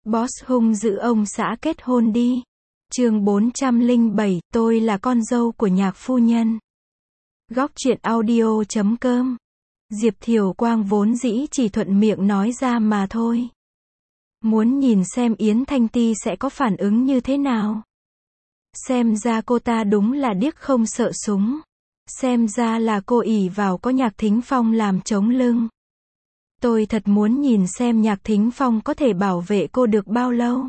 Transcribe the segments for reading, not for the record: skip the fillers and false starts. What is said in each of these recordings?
Boss hung dữ ông xã kết hôn đi. Chương 407, tôi là con dâu của nhạc phu nhân. Góc truyện audio.com. Diệp Thiều Quang vốn dĩ chỉ thuận miệng nói ra mà thôi. Muốn nhìn xem Yến Thanh Ti sẽ có phản ứng như thế nào. Xem ra cô ta đúng là điếc không sợ súng. Xem ra là cô ỷ vào có Nhạc Thính Phong làm chống lưng. Tôi thật muốn nhìn xem Nhạc Thính Phong có thể bảo vệ cô được bao lâu.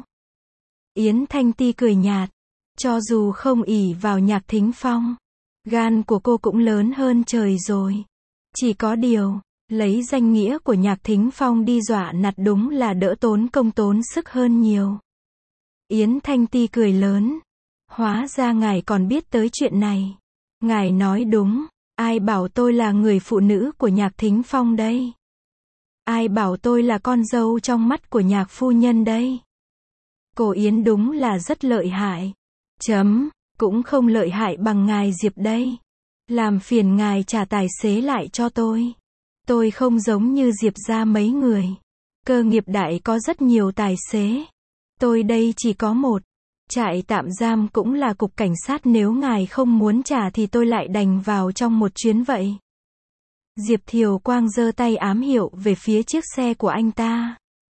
Yến Thanh Ti cười nhạt. Cho dù không ỷ vào Nhạc Thính Phong, gan của cô cũng lớn hơn trời rồi. Chỉ có điều, lấy danh nghĩa của Nhạc Thính Phong đi dọa nạt đúng là đỡ tốn công tốn sức hơn nhiều. Yến Thanh Ti cười lớn. Hóa ra ngài còn biết tới chuyện này. Ngài nói đúng, ai bảo tôi là người phụ nữ của Nhạc Thính Phong đây? Ai bảo tôi là con dâu trong mắt của nhạc phu nhân đây? Cô Yến đúng là rất lợi hại. Cũng không lợi hại bằng ngài Diệp đây. Làm phiền ngài trả tài xế lại cho tôi. Tôi không giống như Diệp gia mấy người. Cơ nghiệp đại có rất nhiều tài xế. Tôi đây chỉ có một. Trại tạm giam cũng là cục cảnh sát, nếu ngài không muốn trả thì tôi lại đành vào trong một chuyến vậy. Diệp Thiều Quang giơ tay ám hiệu về phía chiếc xe của anh ta.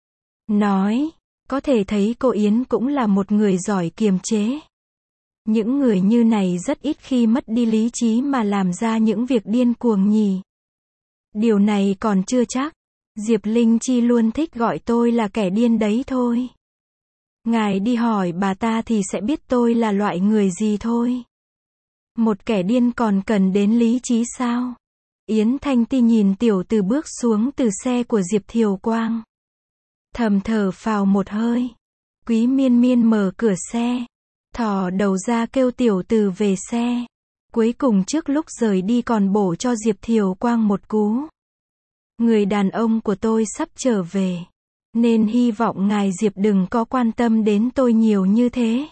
Nói, có thể thấy cô Yến cũng là một người giỏi kiềm chế. Những người như này rất ít khi mất đi lý trí mà làm ra những việc điên cuồng nhỉ. Điều này còn chưa chắc. Diệp Linh Chi luôn thích gọi tôi là kẻ điên đấy thôi. Ngài đi hỏi bà ta thì sẽ biết tôi là loại người gì thôi. Một kẻ điên còn cần đến lý trí sao? Yến Thanh Ti nhìn tiểu từ bước xuống từ xe của Diệp Thiều Quang. Thầm thở phào một hơi. Quý Miên Miên mở cửa xe. Thò đầu ra kêu tiểu từ về xe. Cuối cùng trước lúc rời đi còn bổ cho Diệp Thiều Quang một cú. Người đàn ông của tôi sắp trở về. Nên hy vọng ngài Diệp đừng có quan tâm đến tôi nhiều như thế.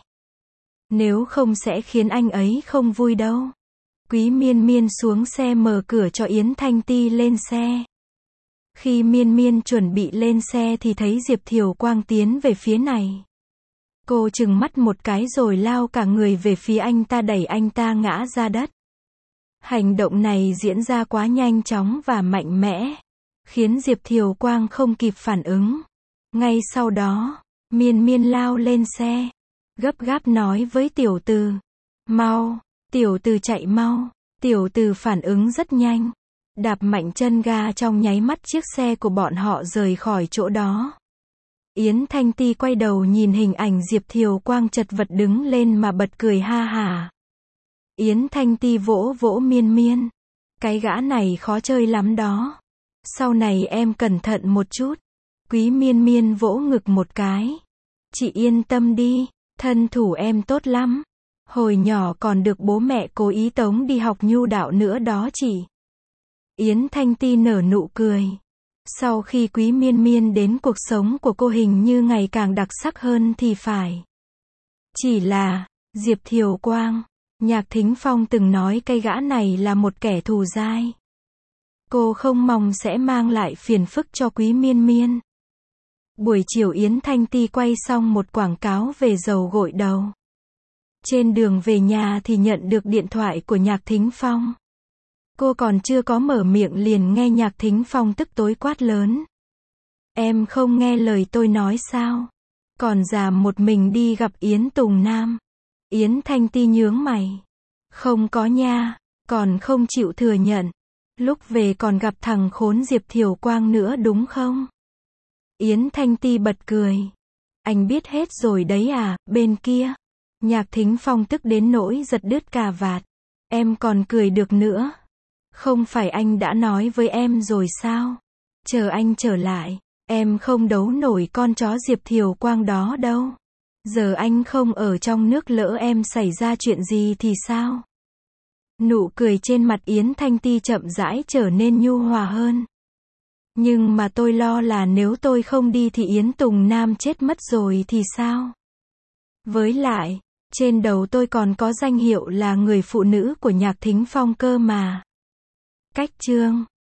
Nếu không sẽ khiến anh ấy không vui đâu. Quý Miên Miên xuống xe mở cửa cho Yến Thanh Ti lên xe. Khi Miên Miên chuẩn bị lên xe thì thấy Diệp Thiều Quang tiến về phía này. Cô trừng mắt một cái rồi lao cả người về phía anh ta, đẩy anh ta ngã ra đất. Hành động này diễn ra quá nhanh chóng và mạnh mẽ, khiến Diệp Thiều Quang không kịp phản ứng. Ngay sau đó, Miên Miên lao lên xe, gấp gáp nói với tiểu từ. Mau! Tiểu từ chạy mau. Tiểu từ phản ứng rất nhanh. Đạp mạnh chân ga, trong nháy mắt chiếc xe của bọn họ rời khỏi chỗ đó. Yến Thanh Ti quay đầu nhìn hình ảnh Diệp Thiều Quang chật vật đứng lên mà bật cười ha hả. Yến Thanh Ti vỗ vỗ Miên Miên. Cái gã này khó chơi lắm đó. Sau này em cẩn thận một chút. Quý Miên Miên vỗ ngực một cái. Chị yên tâm đi, thân thủ em tốt lắm. Hồi nhỏ còn được bố mẹ cố ý tống đi học nhu đạo nữa đó chị. Yến Thanh Ti nở nụ cười. Sau khi Quý Miên Miên đến, cuộc sống của cô hình như ngày càng đặc sắc hơn thì phải. Chỉ là, Diệp Thiều Quang, Nhạc Thính Phong từng nói cái gã này là một kẻ thù dai. Cô không mong sẽ mang lại phiền phức cho Quý Miên Miên. Buổi chiều Yến Thanh Ti quay xong một quảng cáo về dầu gội đầu. Trên đường về nhà thì nhận được điện thoại của Nhạc Thính Phong. Cô còn chưa có mở miệng liền nghe Nhạc Thính Phong tức tối quát lớn. Em không nghe lời tôi nói sao? Còn dám một mình đi gặp Yến Tùng Nam. Yến Thanh Ti nhướng mày. Không có nha, còn không chịu thừa nhận. Lúc về còn gặp thằng khốn Diệp Thiều Quang nữa đúng không? Yến Thanh Ti bật cười. Anh biết hết rồi đấy à, bên kia. Nhạc Thính Phong tức đến nỗi giật đứt cà vạt. Em còn cười được nữa. Không phải anh đã nói với em rồi sao? Chờ anh trở lại, em không đấu nổi con chó Diệp Thiều Quang đó đâu. Giờ anh không ở trong nước, lỡ em xảy ra chuyện gì thì sao? Nụ cười trên mặt Yến Thanh Ti chậm rãi trở nên nhu hòa hơn. Nhưng mà tôi lo là nếu tôi không đi thì Yến Tùng Nam chết mất rồi thì sao? Với lại, trên đầu tôi còn có danh hiệu là người phụ nữ của Nhạc Thính Phong cơ mà. Cách chương